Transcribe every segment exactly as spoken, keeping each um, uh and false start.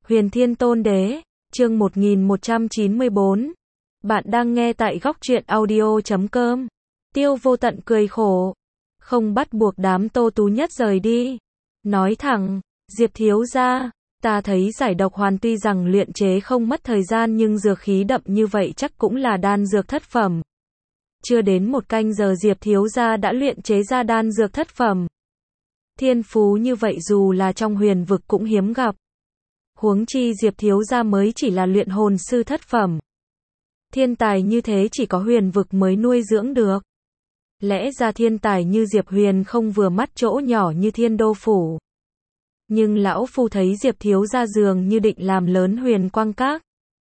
Huyền Thiên Tôn Đế, chương một nghìn một trăm chín mươi bốn. Bạn đang nghe tại góc truyện audio chấm com. Tiêu Vô Tận cười khổ. Không bắt buộc đám Tô Tú Nhất rời đi. Nói thẳng, Diệp thiếu gia, ta thấy giải độc hoàn tuy rằng luyện chế không mất thời gian nhưng dược khí đậm như vậy chắc cũng là đan dược thất phẩm. Chưa đến một canh giờ Diệp thiếu gia đã luyện chế ra đan dược thất phẩm. Thiên phú như vậy dù là trong huyền vực cũng hiếm gặp. Huống chi Diệp thiếu gia mới chỉ là luyện hồn sư thất phẩm. Thiên tài như thế chỉ có huyền vực mới nuôi dưỡng được. Lẽ ra thiên tài như Diệp Huyền không vừa mắt chỗ nhỏ như Thiên Đô Phủ. Nhưng lão phu thấy Diệp thiếu gia dường như định làm lớn Huyền Quang Các.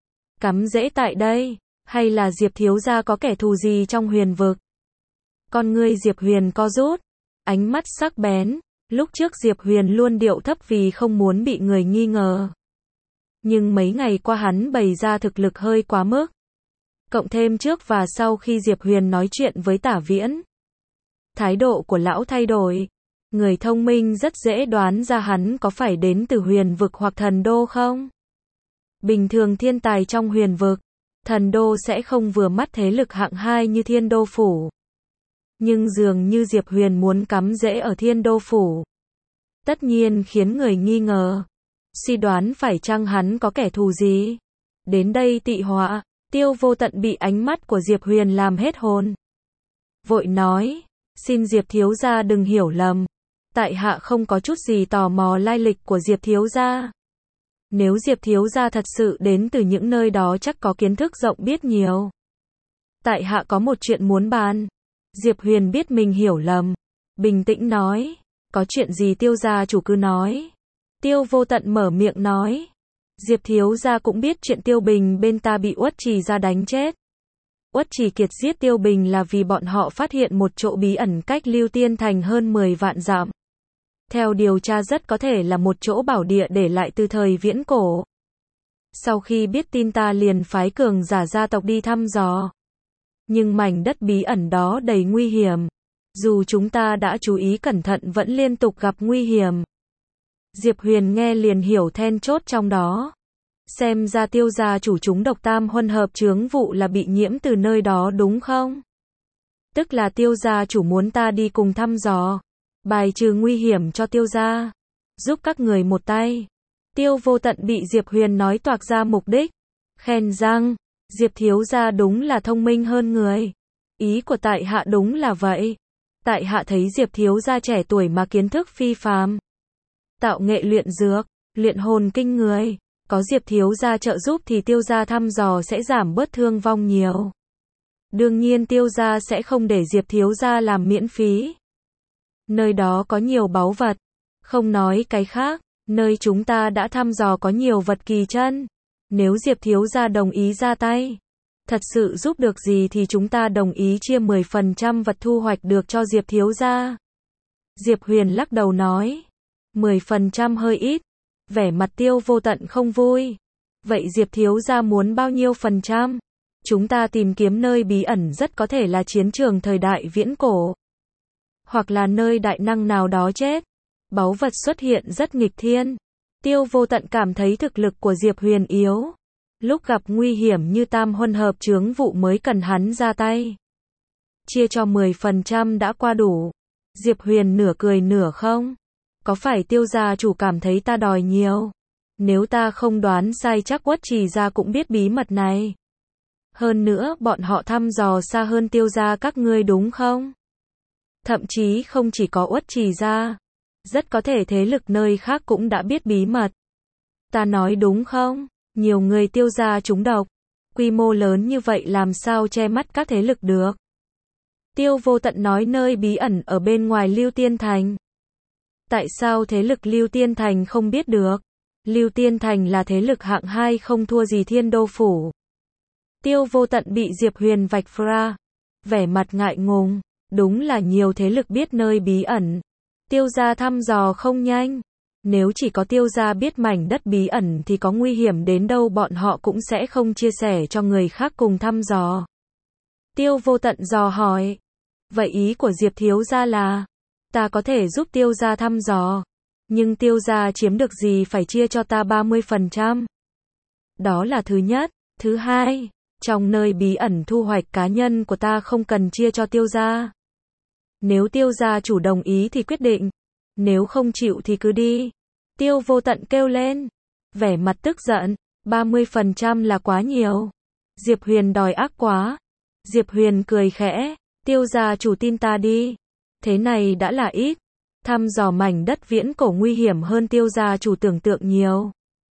Cắm rễ tại đây, hay là Diệp thiếu gia có kẻ thù gì trong huyền vực? Con ngươi Diệp Huyền co rút, ánh mắt sắc bén. Lúc trước Diệp Huyền luôn điệu thấp vì không muốn bị người nghi ngờ. Nhưng mấy ngày qua hắn bày ra thực lực hơi quá mức. Cộng thêm trước và sau khi Diệp Huyền nói chuyện với Tả Viễn. Thái độ của lão thay đổi. Người thông minh rất dễ đoán ra hắn có phải đến từ huyền vực hoặc thần đô không? Bình thường thiên tài trong huyền vực, thần đô sẽ không vừa mắt thế lực hạng hai như Thiên Đô Phủ. Nhưng dường như Diệp Huyền muốn cắm rễ ở Thiên Đô Phủ. Tất nhiên khiến người nghi ngờ. Suy đoán phải chăng hắn có kẻ thù gì? Đến đây tị họa, Tiêu Vô Tận bị ánh mắt của Diệp Huyền làm hết hồn. Vội nói, xin Diệp thiếu gia đừng hiểu lầm. Tại hạ không có chút gì tò mò lai lịch của Diệp thiếu gia. Nếu Diệp thiếu gia thật sự đến từ những nơi đó chắc có kiến thức rộng biết nhiều. Tại hạ có một chuyện muốn bàn. Diệp Huyền biết mình hiểu lầm. Bình tĩnh nói, có chuyện gì Tiêu gia chủ cứ nói. Tiêu Vô Tận mở miệng nói. Diệp thiếu gia cũng biết chuyện Tiêu Bình bên ta bị Uất Trì gia đánh chết. Uất Trì Kiệt giết Tiêu Bình là vì bọn họ phát hiện một chỗ bí ẩn cách Lưu Tiên Thành hơn mười vạn dặm. Theo điều tra rất có thể là một chỗ bảo địa để lại từ thời viễn cổ. Sau khi biết tin ta liền phái cường giả gia tộc đi thăm dò. Nhưng mảnh đất bí ẩn đó đầy nguy hiểm. Dù chúng ta đã chú ý cẩn thận vẫn liên tục gặp nguy hiểm. Diệp Huyền nghe liền hiểu then chốt trong đó. Xem ra Tiêu gia chủ chúng độc tam huân hợp chướng vụ là bị nhiễm từ nơi đó đúng không? Tức là Tiêu gia chủ muốn ta đi cùng thăm dò. Bài trừ nguy hiểm cho Tiêu gia. Giúp các người một tay. Tiêu Vô Tận bị Diệp Huyền nói toạc ra mục đích. Khen răng. Diệp thiếu gia đúng là thông minh hơn người. Ý của tại hạ đúng là vậy. Tại hạ thấy Diệp thiếu gia trẻ tuổi mà kiến thức phi phàm. Tạo nghệ luyện dược, luyện hồn kinh người. Có Diệp thiếu gia trợ giúp thì Tiêu gia thăm dò sẽ giảm bớt thương vong nhiều. Đương nhiên Tiêu gia sẽ không để Diệp thiếu gia làm miễn phí. Nơi đó có nhiều báu vật. Không nói cái khác, nơi chúng ta đã thăm dò có nhiều vật kỳ chân. Nếu Diệp thiếu gia đồng ý ra tay, thật sự giúp được gì thì chúng ta đồng ý chia mười phần trăm vật thu hoạch được cho Diệp thiếu gia. Diệp Huyền lắc đầu nói, mười phần trăm hơi ít. Vẻ mặt Tiêu Vô Tận không vui. Vậy Diệp thiếu gia muốn bao nhiêu phần trăm? Chúng ta tìm kiếm nơi bí ẩn rất có thể là chiến trường thời đại viễn cổ. Hoặc là nơi đại năng nào đó chết. Báu vật xuất hiện rất nghịch thiên. Tiêu Vô Tận cảm thấy thực lực của Diệp Huyền yếu. Lúc gặp nguy hiểm như tam huân hợp chướng vụ mới cần hắn ra tay. Chia cho mười phần trăm đã qua đủ. Diệp Huyền nửa cười nửa không. Có phải Tiêu gia chủ cảm thấy ta đòi nhiều? Nếu ta không đoán sai chắc Uất Trì gia cũng biết bí mật này. Hơn nữa bọn họ thăm dò xa hơn Tiêu gia các ngươi đúng không? Thậm chí không chỉ có Uất Trì gia. Rất có thể thế lực nơi khác cũng đã biết bí mật. Ta nói đúng không? Nhiều người Tiêu gia trúng độc. Quy mô lớn như vậy làm sao che mắt các thế lực được? Tiêu Vô Tận nói nơi bí ẩn ở bên ngoài Lưu Tiên Thành. Tại sao thế lực Lưu Tiên Thành không biết được? Lưu Tiên Thành là thế lực hạng hai không thua gì Thiên Đô Phủ. Tiêu Vô Tận bị Diệp Huyền vạch ra. Vẻ mặt ngại ngùng. Đúng là nhiều thế lực biết nơi bí ẩn. Tiêu gia thăm dò không nhanh. Nếu chỉ có Tiêu gia biết mảnh đất bí ẩn thì có nguy hiểm đến đâu bọn họ cũng sẽ không chia sẻ cho người khác cùng thăm dò. Tiêu Vô Tận dò hỏi. Vậy ý của Diệp thiếu gia là, ta có thể giúp Tiêu gia thăm dò. Nhưng tiêu gia chiếm được gì phải chia cho ta ba mươi phần trăm. Đó là thứ nhất. Thứ hai, trong nơi bí ẩn thu hoạch cá nhân của ta không cần chia cho tiêu gia. Nếu tiêu gia chủ đồng ý thì quyết định. Nếu không chịu thì cứ đi. Tiêu Vô Tận kêu lên. Vẻ mặt tức giận. ba mươi phần trăm là quá nhiều. Diệp Huyền đòi ác quá. Diệp Huyền cười khẽ. Tiêu gia chủ tin ta đi. Thế này đã là ít. Thăm dò mảnh đất viễn cổ nguy hiểm hơn tiêu gia chủ tưởng tượng nhiều.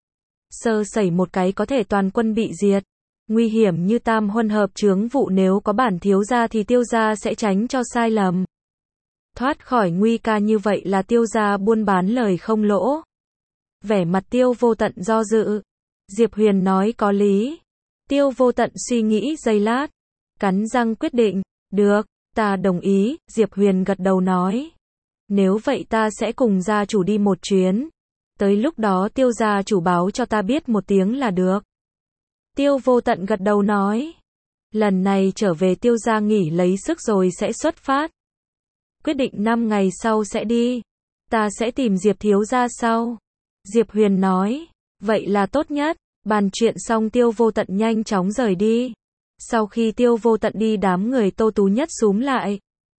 Sơ sẩy một cái có thể toàn quân bị diệt. Nguy hiểm như tam huân hợp chướng vụ, nếu có bản thiếu gia thì tiêu gia sẽ tránh cho sai lầm. Thoát khỏi nguy ca như vậy là tiêu gia buôn bán lời không lỗ. Vẻ mặt Tiêu Vô Tận do dự. Diệp Huyền nói có lý. Tiêu Vô Tận suy nghĩ giây lát. Cắn răng quyết định. Được, ta đồng ý. Diệp Huyền gật đầu nói. Nếu vậy ta sẽ cùng gia chủ đi một chuyến. Tới lúc đó tiêu gia chủ báo cho ta biết một tiếng là được. Tiêu Vô Tận gật đầu nói. Lần này trở về tiêu gia nghỉ lấy sức rồi sẽ xuất phát. Quyết định năm ngày sau sẽ đi. Ta sẽ tìm Diệp thiếu gia sau. Diệp Huyền nói. Vậy là tốt nhất. Bàn chuyện xong Tiêu Vô Tận nhanh chóng rời đi. Sau khi Tiêu Vô Tận đi, đám người Tô Tú Nhất xúm lại.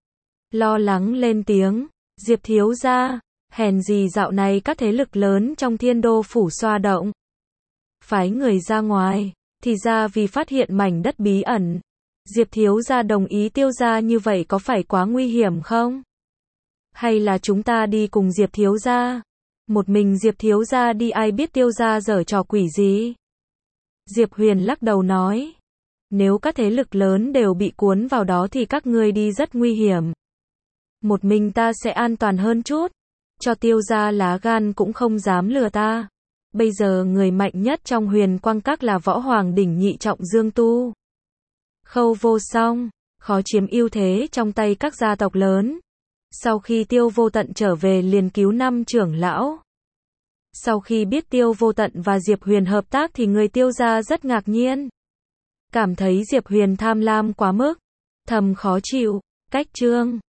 Lo lắng lên tiếng. Diệp thiếu gia, hèn gì dạo này các thế lực lớn trong Thiên Đô phủ xoa động. Phái người ra ngoài, thì ra vì phát hiện mảnh đất bí ẩn. Diệp thiếu gia đồng ý tiêu gia như vậy có phải quá nguy hiểm không? Hay là chúng ta đi cùng Diệp thiếu gia? Một mình Diệp thiếu gia đi ai biết tiêu gia giở trò quỷ gì? Diệp Huyền lắc đầu nói. Nếu các thế lực lớn đều bị cuốn vào đó thì các ngươi đi rất nguy hiểm. Một mình ta sẽ an toàn hơn chút. Cho tiêu gia lá gan cũng không dám lừa ta. Bây giờ người mạnh nhất trong Huyền Quang Các là Võ Hoàng đỉnh nhị trọng Dương Tu. Khâu Vô Song, khó chiếm ưu thế trong tay các gia tộc lớn. Sau khi Tiêu Vô Tận trở về liền cứu năm trưởng lão. Sau khi biết Tiêu Vô Tận và Diệp Huyền hợp tác thì người tiêu gia rất ngạc nhiên. Cảm thấy Diệp Huyền tham lam quá mức, thầm khó chịu. Cách chương